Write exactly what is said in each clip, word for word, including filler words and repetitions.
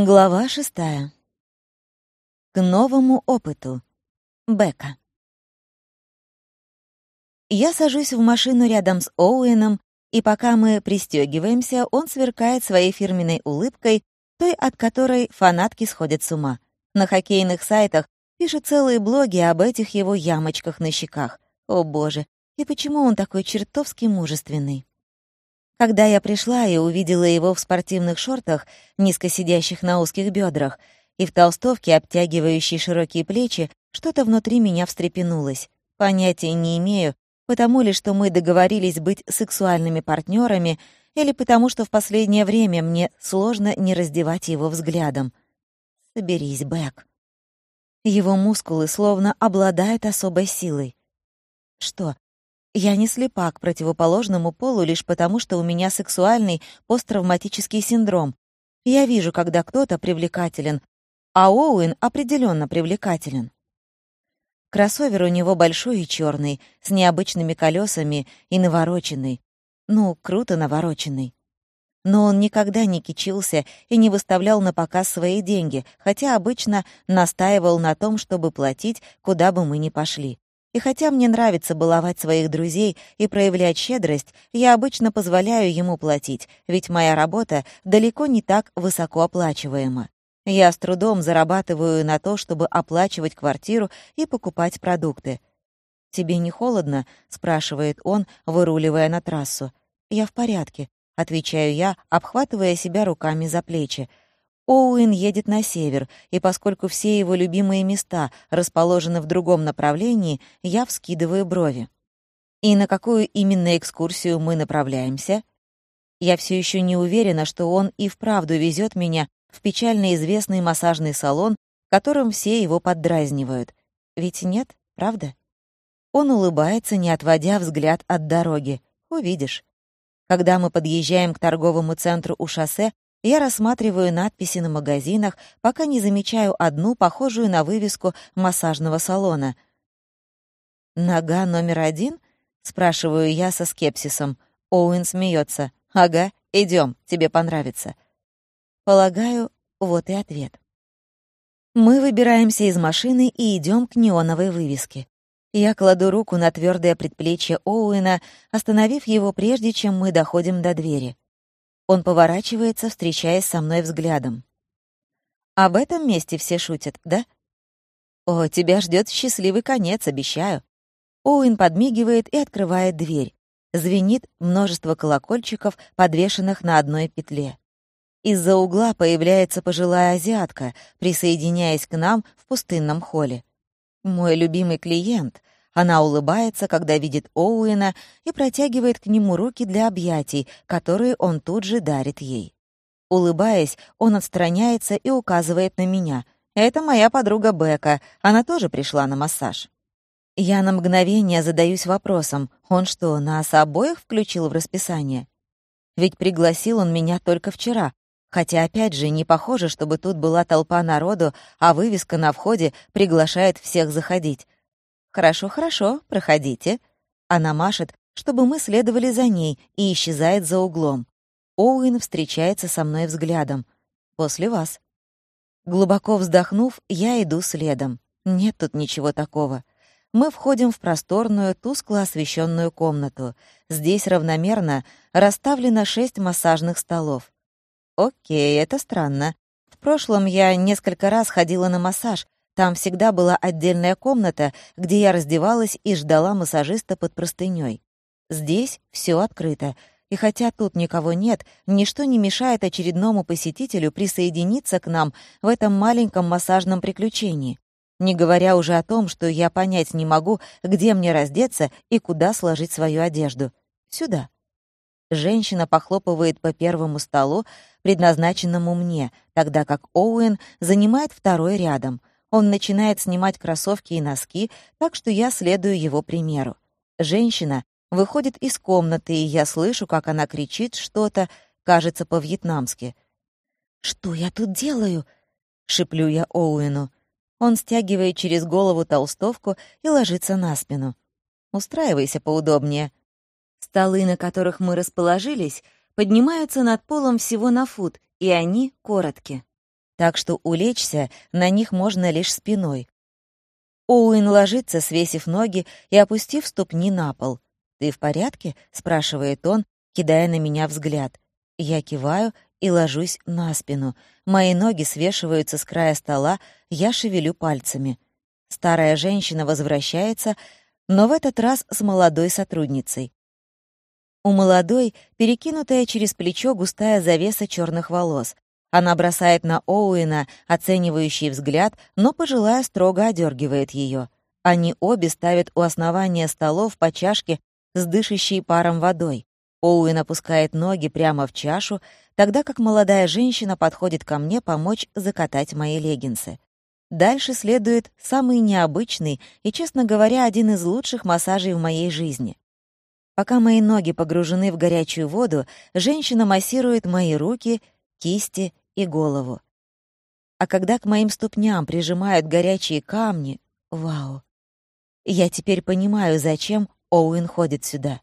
Глава шестая. К новому опыту. Бека. Я сажусь в машину рядом с Оуэном, и пока мы пристегиваемся, он сверкает своей фирменной улыбкой, той, от которой фанатки сходят с ума. На хоккейных сайтах пишут целые блоги об этих его ямочках на щеках. О боже, и почему он такой чертовски мужественный? Когда я пришла и увидела его в спортивных шортах, низко сидящих на узких бедрах, и в толстовке, обтягивающей широкие плечи, что-то внутри меня встрепенулось. Понятия не имею, потому ли, что мы договорились быть сексуальными партнерами, или потому что в последнее время мне сложно не раздевать его взглядом. Соберись, Бэк. Его мускулы словно обладают особой силой. Что? Я не слепа к противоположному полу лишь потому, что у меня сексуальный посттравматический синдром. Я вижу, когда кто-то привлекателен, а Оуэн определенно привлекателен. Кроссовер у него большой и черный, с необычными колесами и навороченный. Ну, круто навороченный. Но он никогда не кичился и не выставлял на показ свои деньги, хотя обычно настаивал на том, чтобы платить, куда бы мы ни пошли. И хотя мне нравится баловать своих друзей и проявлять щедрость, я обычно позволяю ему платить, ведь моя работа далеко не так высокооплачиваема. Я с трудом зарабатываю на то, чтобы оплачивать квартиру и покупать продукты. «Тебе не холодно?» — спрашивает он, выруливая на трассу. «Я в порядке», — отвечаю я, обхватывая себя руками за плечи. Оуэн едет на север, и поскольку все его любимые места расположены в другом направлении, я вскидываю брови. И на какую именно экскурсию мы направляемся? Я все еще не уверена, что он и вправду везет меня в печально известный массажный салон, которым все его поддразнивают. Ведь нет, правда? Он улыбается, не отводя взгляд от дороги. Увидишь. Когда мы подъезжаем к торговому центру у шоссе, я рассматриваю надписи на магазинах, пока не замечаю одну, похожую на вывеску массажного салона. «Нога номер один?» — спрашиваю я со скепсисом. Оуэн смеется. «Ага, идем, тебе понравится». Полагаю, вот и ответ. Мы выбираемся из машины и идем к неоновой вывеске. Я кладу руку на твердое предплечье Оуэна, остановив его прежде, чем мы доходим до двери. Он поворачивается, встречаясь со мной взглядом. «Об этом месте все шутят, да?» «О, тебя ждет счастливый конец, обещаю». Оуэн подмигивает и открывает дверь. Звенит множество колокольчиков, подвешенных на одной петле. Из-за угла появляется пожилая азиатка, присоединяясь к нам в пустынном холле. Мой любимый клиент. Она улыбается, когда видит Оуэна, и протягивает к нему руки для объятий, которые он тут же дарит ей. Улыбаясь, он отстраняется и указывает на меня. «Это моя подруга Бека, она тоже пришла на массаж». Я на мгновение задаюсь вопросом, он что, нас обоих включил в расписание? Ведь пригласил он меня только вчера, хотя, опять же, не похоже, чтобы тут была толпа народу, а вывеска на входе приглашает всех заходить. «Хорошо, хорошо, проходите». Она машет, чтобы мы следовали за ней, и исчезает за углом. Оуэн встречается со мной взглядом. «После вас». Глубоко вздохнув, я иду следом. Нет тут ничего такого. Мы входим в просторную, тускло освещенную комнату. Здесь равномерно расставлено шесть массажных столов. Окей, это странно. В прошлом я несколько раз ходила на массаж. Там всегда была отдельная комната, где я раздевалась и ждала массажиста под простынёй. Здесь все открыто, и хотя тут никого нет, ничто не мешает очередному посетителю присоединиться к нам в этом маленьком массажном приключении. Не говоря уже о том, что я понять не могу, где мне раздеться и куда сложить свою одежду. Сюда. Женщина похлопывает по первому столу, предназначенному мне, тогда как Оуэн занимает второй рядом. Он начинает снимать кроссовки и носки, так что я следую его примеру. Женщина выходит из комнаты, и я слышу, как она кричит что-то, кажется, по-вьетнамски. «Что я тут делаю?» — шеплю я Оуэну. Он стягивает через голову толстовку и ложится на спину. «Устраивайся поудобнее». Столы, на которых мы расположились, поднимаются над полом всего на фут, и они короткие. так что улечься на них можно лишь спиной. Оуэн ложится, свесив ноги и опустив ступни на пол. «Ты в порядке?» — спрашивает он, кидая на меня взгляд. Я киваю и ложусь на спину. Мои ноги свешиваются с края стола, я шевелю пальцами. Старая женщина возвращается, но в этот раз с молодой сотрудницей. У молодой перекинутая через плечо густая завеса черных волос. Она бросает на Оуэна оценивающий взгляд, но пожилая строго одергивает ее. Они обе ставят у основания столов по чашке с дышащей паром водой. Оуэн опускает ноги прямо в чашу, тогда как молодая женщина подходит ко мне помочь закатать мои леггинсы. Дальше следует самый необычный и, честно говоря, один из лучших массажей в моей жизни. Пока мои ноги погружены в горячую воду, женщина массирует мои руки, кисти и голову. А когда к моим ступням прижимают горячие камни, вау! Я теперь понимаю, зачем Оуэн ходит сюда.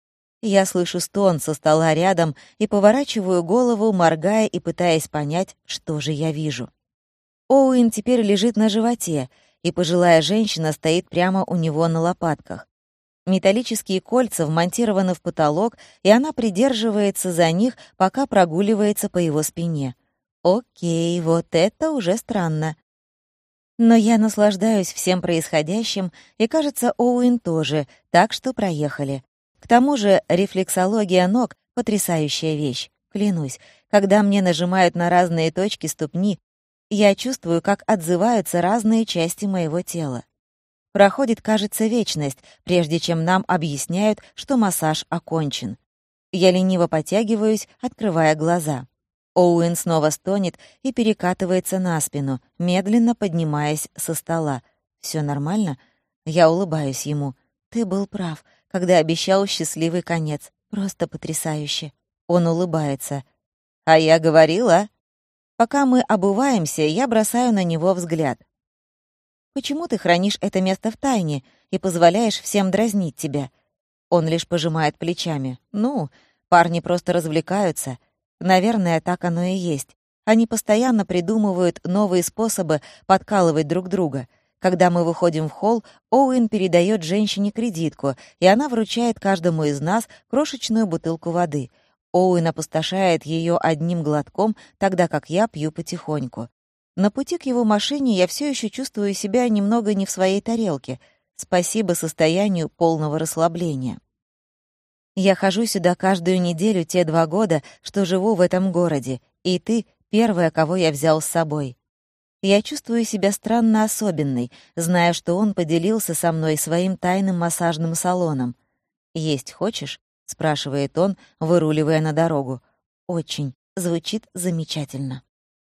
Я слышу стон со стола рядом и поворачиваю голову, моргая и пытаясь понять, что же я вижу. Оуэн теперь лежит на животе, и пожилая женщина стоит прямо у него на лопатках. Металлические кольца вмонтированы в потолок, и она придерживается за них, пока прогуливается по его спине. Окей, вот это уже странно. Но я наслаждаюсь всем происходящим, и, кажется, Оуэн тоже, так что проехали. К тому же рефлексология ног — потрясающая вещь, клянусь. Когда мне нажимают на разные точки ступни, я чувствую, как отзываются разные части моего тела. Проходит, кажется, вечность, прежде чем нам объясняют, что массаж окончен. Я лениво потягиваюсь, открывая глаза. Оуэн снова стонет и перекатывается на спину, медленно поднимаясь со стола. «Всё нормально?» Я улыбаюсь ему. «Ты был прав, когда обещал счастливый конец. Просто потрясающе». Он улыбается. «А я говорила?» Пока мы обуваемся, я бросаю на него взгляд. «Почему ты хранишь это место в тайне и позволяешь всем дразнить тебя?» Он лишь пожимает плечами. «Ну, парни просто развлекаются. Наверное, так оно и есть. Они постоянно придумывают новые способы подкалывать друг друга. Когда мы выходим в холл, Оуэн передает женщине кредитку, и она вручает каждому из нас крошечную бутылку воды. Оуэн опустошает ее одним глотком, тогда как я пью потихоньку. На пути к его машине я все еще чувствую себя немного не в своей тарелке. Спасибо состоянию полного расслабления. Я хожу сюда каждую неделю те два года, что живу в этом городе, и ты — первая, кого я взял с собой. Я чувствую себя странно особенной, зная, что он поделился со мной своим тайным массажным салоном. «Есть хочешь?» — спрашивает он, выруливая на дорогу. «Очень. Звучит замечательно».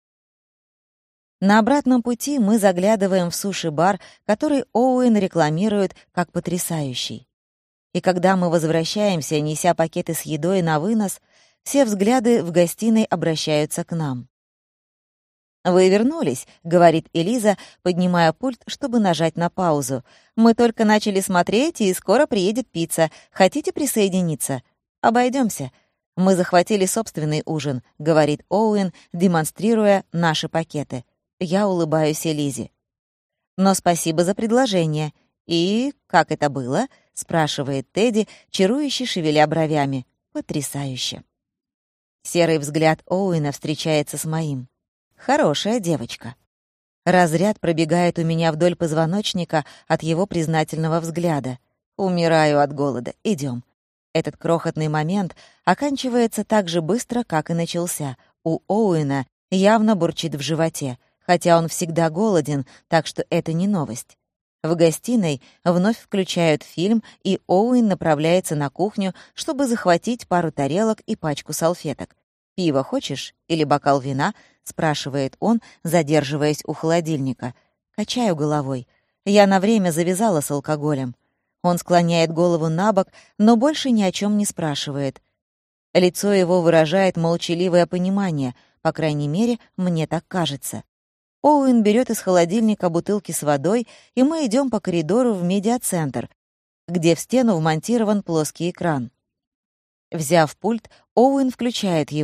На обратном пути мы заглядываем в суши-бар, который Оуэн рекламирует как потрясающий. И когда мы возвращаемся, неся пакеты с едой на вынос, все взгляды в гостиной обращаются к нам. «Вы вернулись», — говорит Элиза, поднимая пульт, чтобы нажать на паузу. «Мы только начали смотреть, и скоро приедет пицца. Хотите присоединиться? Обойдемся. Мы захватили собственный ужин», — говорит Оуэн, демонстрируя наши пакеты. Я улыбаюсь Элизе. «Но спасибо за предложение. И как это было?» — спрашивает Тедди, чарующе шевеля бровями. «Потрясающе». Серый взгляд Оуэна встречается с моим. «Хорошая девочка». Разряд пробегает у меня вдоль позвоночника от его признательного взгляда. Умираю от голода. Идем. Этот крохотный момент оканчивается так же быстро, как и начался. У Оуэна явно бурчит в животе, хотя он всегда голоден, так что это не новость. В гостиной вновь включают фильм, и Оуэн направляется на кухню, чтобы захватить пару тарелок и пачку салфеток. «Пиво хочешь? Или бокал вина?» — спрашивает он, задерживаясь у холодильника. Качаю головой. Я на время завязала с алкоголем. Он склоняет голову на бок, но больше ни о чем не спрашивает. Лицо его выражает молчаливое понимание, по крайней мере, мне так кажется. Оуэн берет из холодильника бутылки с водой, и мы идем по коридору в медиацентр, где в стену вмонтирован плоский экран. Взяв пульт, Оуэн включает его.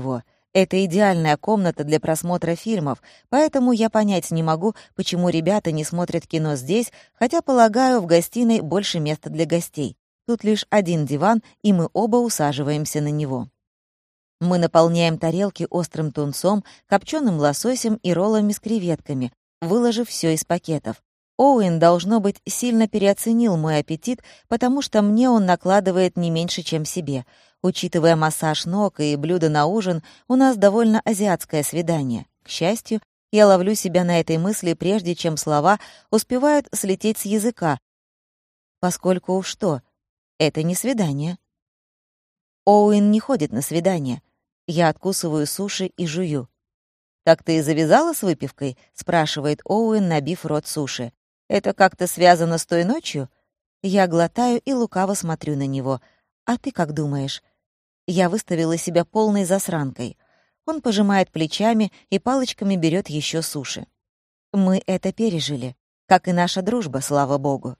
Это идеальная комната для просмотра фильмов, поэтому я понять не могу, почему ребята не смотрят кино здесь, хотя, полагаю, в гостиной больше места для гостей. Тут лишь один диван, и мы оба усаживаемся на него. Мы наполняем тарелки острым тунцом, копченым лососем и роллами с креветками, выложив все из пакетов. Оуэн, должно быть, сильно переоценил мой аппетит, потому что мне он накладывает не меньше, чем себе. Учитывая массаж ног и блюда на ужин, у нас довольно азиатское свидание. К счастью, я ловлю себя на этой мысли, прежде чем слова успевают слететь с языка, поскольку уж что, это не свидание. Оуэн не ходит на свидание. Я откусываю суши и жую. «Так ты и завязала с выпивкой?» — спрашивает Оуэн, набив рот суши. «Это как-то связано с той ночью?» Я глотаю и лукаво смотрю на него. «А ты как думаешь?» Я выставила себя полной засранкой. Он пожимает плечами и палочками берет еще суши. Мы это пережили, как и наша дружба, слава богу.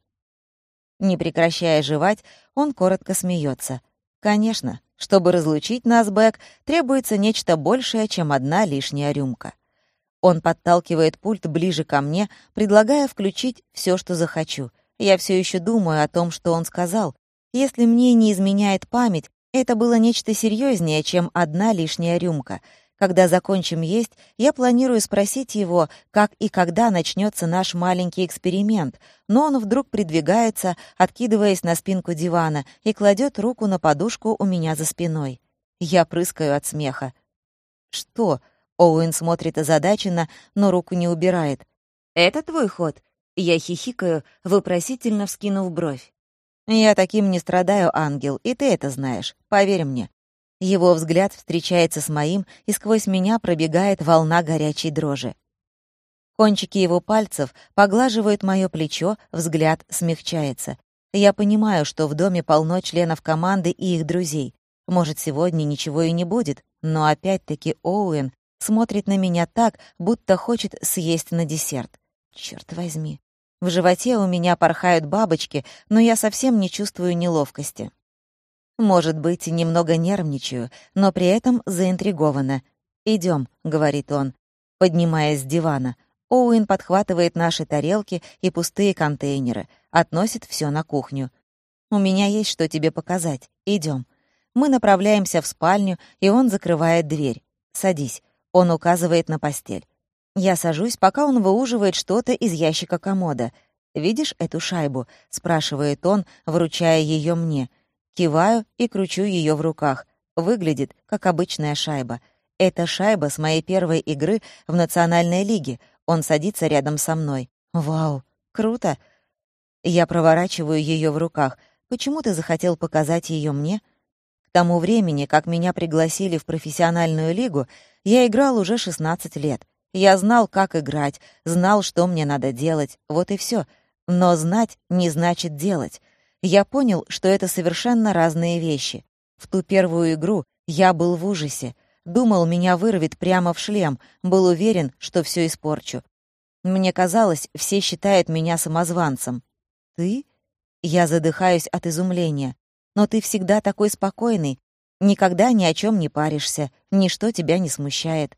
Не прекращая жевать, он коротко смеется. Конечно, чтобы разлучить нас, Бэк, требуется нечто большее, чем одна лишняя рюмка. Он подталкивает пульт ближе ко мне, предлагая включить все, что захочу. Я все еще думаю о том, что он сказал. Если мне не изменяет память, это было нечто серьезнее, чем одна лишняя рюмка. Когда закончим есть, я планирую спросить его, как и когда начнется наш маленький эксперимент, но он вдруг придвигается, откидываясь на спинку дивана, и кладет руку на подушку у меня за спиной. Я прыскаю от смеха. «Что?» — Оуэн смотрит озадаченно, но руку не убирает. «Это твой ход?» Я хихикаю, вопросительно вскинув бровь. «Я таким не страдаю, ангел, и ты это знаешь, поверь мне». Его взгляд встречается с моим, и сквозь меня пробегает волна горячей дрожи. Кончики его пальцев поглаживают мое плечо, взгляд смягчается. Я понимаю, что в доме полно членов команды и их друзей. Может, сегодня ничего и не будет, но опять-таки Оуэн смотрит на меня так, будто хочет съесть на десерт. Черт возьми. В животе у меня порхают бабочки, но я совсем не чувствую неловкости. Может быть, немного нервничаю, но при этом заинтригована. «Идем», — говорит он, поднимаясь с дивана. Оуэн подхватывает наши тарелки и пустые контейнеры, относит все на кухню. «У меня есть что тебе показать. Идем». Мы направляемся в спальню, и он закрывает дверь. «Садись». Он указывает на постель. Я сажусь, пока он выуживает что-то из ящика комода. «Видишь эту шайбу?» — спрашивает он, вручая ее мне. Киваю и кручу ее в руках. Выглядит, как обычная шайба. Это шайба с моей первой игры в Национальной лиге. Он садится рядом со мной. «Вау, круто!» Я проворачиваю ее в руках. «Почему ты захотел показать ее мне?» К тому времени, как меня пригласили в профессиональную лигу, я играл уже шестнадцать лет. Я знал, как играть, знал, что мне надо делать, вот и все. Но знать не значит делать. Я понял, что это совершенно разные вещи. В ту первую игру я был в ужасе. Думал, меня вырвет прямо в шлем, был уверен, что все испорчу. Мне казалось, все считают меня самозванцем. «Ты?» Я задыхаюсь от изумления. «Но ты всегда такой спокойный, никогда ни о чем не паришься, ничто тебя не смущает».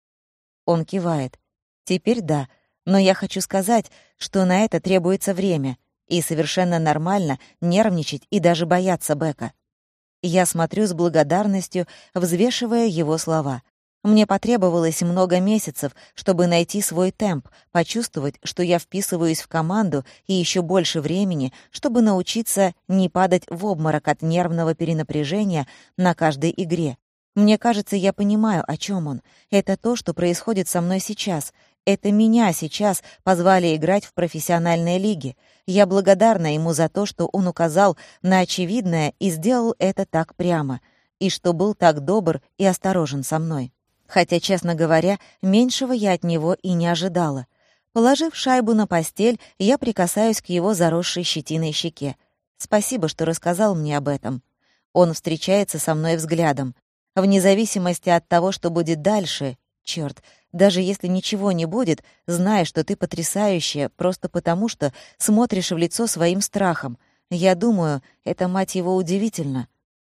Он кивает. «Теперь да, но я хочу сказать, что на это требуется время, и совершенно нормально нервничать и даже бояться Бека». Я смотрю с благодарностью, взвешивая его слова. Мне потребовалось много месяцев, чтобы найти свой темп, почувствовать, что я вписываюсь в команду, и еще больше времени, чтобы научиться не падать в обморок от нервного перенапряжения на каждой игре. Мне кажется, я понимаю, о чем он. Это то, что происходит со мной сейчас. Это меня сейчас позвали играть в профессиональной лиге. Я благодарна ему за то, что он указал на очевидное и сделал это так прямо, и что был так добр и осторожен со мной. Хотя, честно говоря, меньшего я от него и не ожидала. Положив шайбу на постель, я прикасаюсь к его заросшей щетиной щеке. «Спасибо, что рассказал мне об этом». Он встречается со мной взглядом. Вне зависимости от того, что будет дальше, чёрт, даже если ничего не будет, знай, что ты потрясающая, просто потому что смотришь в лицо своим страхом. Я думаю, это, мать его, удивительно.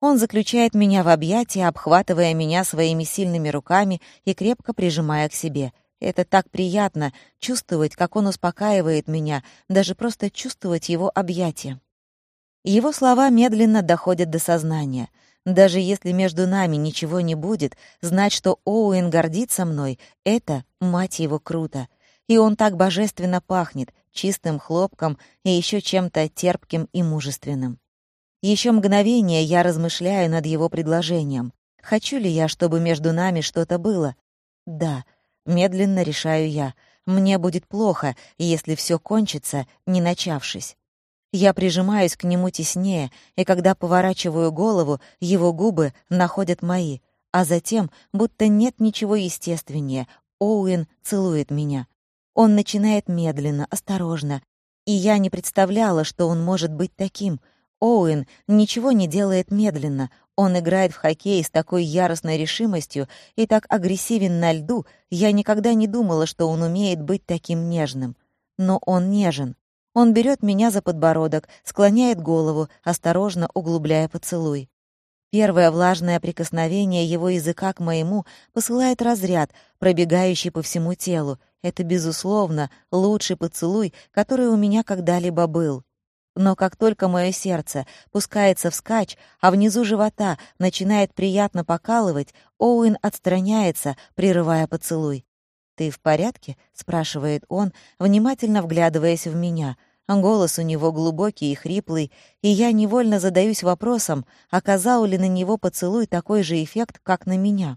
Он заключает меня в объятия, обхватывая меня своими сильными руками и крепко прижимая к себе. Это так приятно — чувствовать, как он успокаивает меня, даже просто чувствовать его объятия. Его слова медленно доходят до сознания. Даже если между нами ничего не будет, знать, что Оуэн гордится мной — это, мать его, круто. И он так божественно пахнет, чистым хлопком и еще чем-то терпким и мужественным. Еще мгновение я размышляю над его предложением. Хочу ли я, чтобы между нами что-то было? Да, медленно решаю я. Мне будет плохо, если все кончится, не начавшись. Я прижимаюсь к нему теснее, и когда поворачиваю голову, его губы находят мои, а затем, будто нет ничего естественнее, Оуэн целует меня. Он начинает медленно, осторожно, и я не представляла, что он может быть таким. Оуэн ничего не делает медленно. Он играет в хоккей с такой яростной решимостью и так агрессивен на льду, я никогда не думала, что он умеет быть таким нежным. Но он нежен. Он берет меня за подбородок, склоняет голову, осторожно углубляя поцелуй. Первое влажное прикосновение его языка к моему посылает разряд, пробегающий по всему телу. Это, безусловно, лучший поцелуй, который у меня когда-либо был. Но как только мое сердце пускается вскачь, а внизу живота начинает приятно покалывать, Оуэн отстраняется, прерывая поцелуй. «Ты в порядке?» — спрашивает он, внимательно вглядываясь в меня. Голос у него глубокий и хриплый, и я невольно задаюсь вопросом, оказал ли на него поцелуй такой же эффект, как на меня.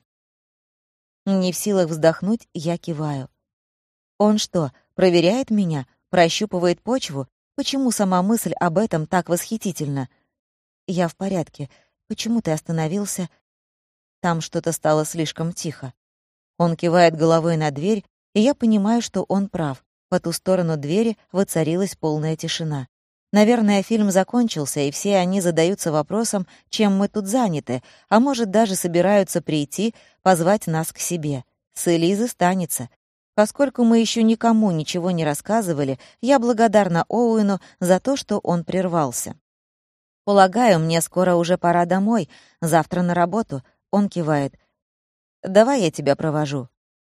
Не в силах вздохнуть, я киваю. Он что, проверяет меня, прощупывает почву? Почему сама мысль об этом так восхитительна? Я в порядке. Почему ты остановился? Там что-то стало слишком тихо. Он кивает головой на дверь, и я понимаю, что он прав. По ту сторону двери воцарилась полная тишина. Наверное, фильм закончился, и все они задаются вопросом, чем мы тут заняты, а может, даже собираются прийти, позвать нас к себе. С Элизы станется. Поскольку мы еще никому ничего не рассказывали, я благодарна Оуэну за то, что он прервался. «Полагаю, мне скоро уже пора домой, завтра на работу», — он кивает. «Давай я тебя провожу».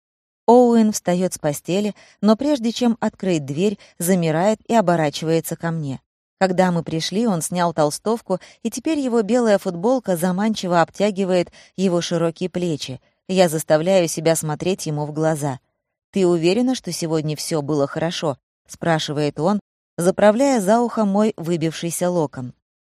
Оуэн встает с постели, но прежде чем открыть дверь, замирает и оборачивается ко мне. Когда мы пришли, он снял толстовку, и теперь его белая футболка заманчиво обтягивает его широкие плечи. Я заставляю себя смотреть ему в глаза. «Ты уверена, что сегодня все было хорошо?» — спрашивает он, заправляя за ухо мой выбившийся локон.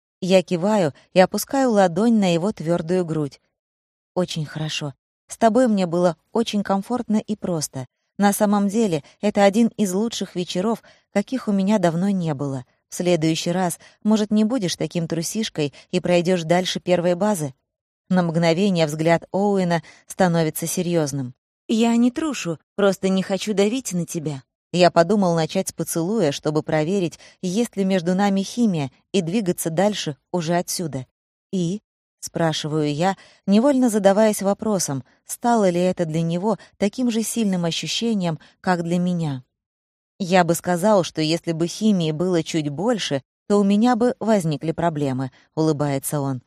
Я киваю и опускаю ладонь на его твердую грудь. «Очень хорошо. С тобой мне было очень комфортно и просто. На самом деле, это один из лучших вечеров, каких у меня давно не было. В следующий раз, может, не будешь таким трусишкой и пройдешь дальше первой базы?» На мгновение взгляд Оуэна становится серьезным. «Я не трушу, просто не хочу давить на тебя». Я подумал начать с поцелуя, чтобы проверить, есть ли между нами химия, и двигаться дальше уже отсюда. «И?» — спрашиваю я, невольно задаваясь вопросом, стало ли это для него таким же сильным ощущением, как для меня. Я бы сказал, что если бы химии было чуть больше, то у меня бы возникли проблемы, — улыбается он.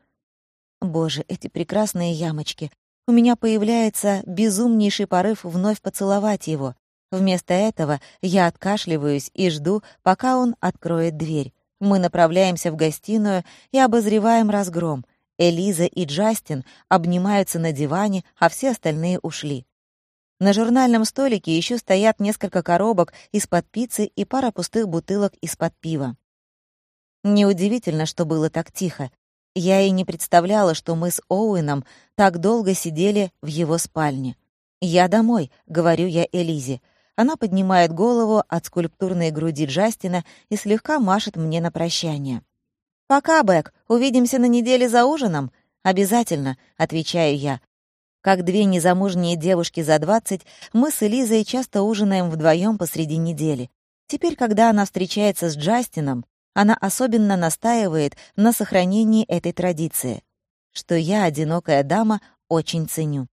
Боже, эти прекрасные ямочки. У меня появляется безумнейший порыв вновь поцеловать его. Вместо этого я откашливаюсь и жду, пока он откроет дверь. Мы направляемся в гостиную и обозреваем разгром. Элиза и Джастин обнимаются на диване, а все остальные ушли. На журнальном столике еще стоят несколько коробок из-под пиццы и пара пустых бутылок из-под пива. Неудивительно, что было так тихо. Я и не представляла, что мы с Оуэном так долго сидели в его спальне. «Я домой», — говорю я Элизе. Она поднимает голову от скульптурной груди Джастина и слегка машет мне на прощание. «Пока, Бэк, увидимся на неделе за ужином?» «Обязательно», — отвечаю я. Как две незамужние девушки за двадцать, мы с Элизой часто ужинаем вдвоем посреди недели. Теперь, когда она встречается с Джастином, она особенно настаивает на сохранении этой традиции, что я, одинокая дама, очень ценю.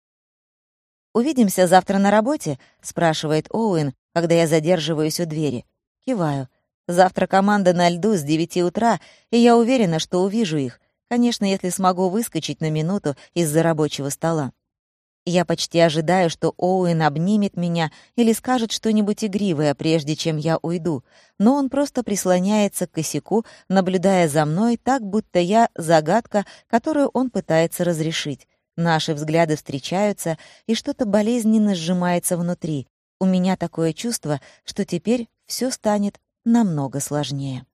«Увидимся завтра на работе?» — спрашивает Оуэн, когда я задерживаюсь у двери. Киваю. Завтра команда на льду с девяти утра, и я уверена, что увижу их. Конечно, если смогу выскочить на минуту из-за рабочего стола. Я почти ожидаю, что Оуэн обнимет меня или скажет что-нибудь игривое, прежде чем я уйду, но он просто прислоняется к косяку, наблюдая за мной так, будто я загадка, которую он пытается разрешить. Наши взгляды встречаются, и что-то болезненно сжимается внутри. У меня такое чувство, что теперь все станет намного сложнее.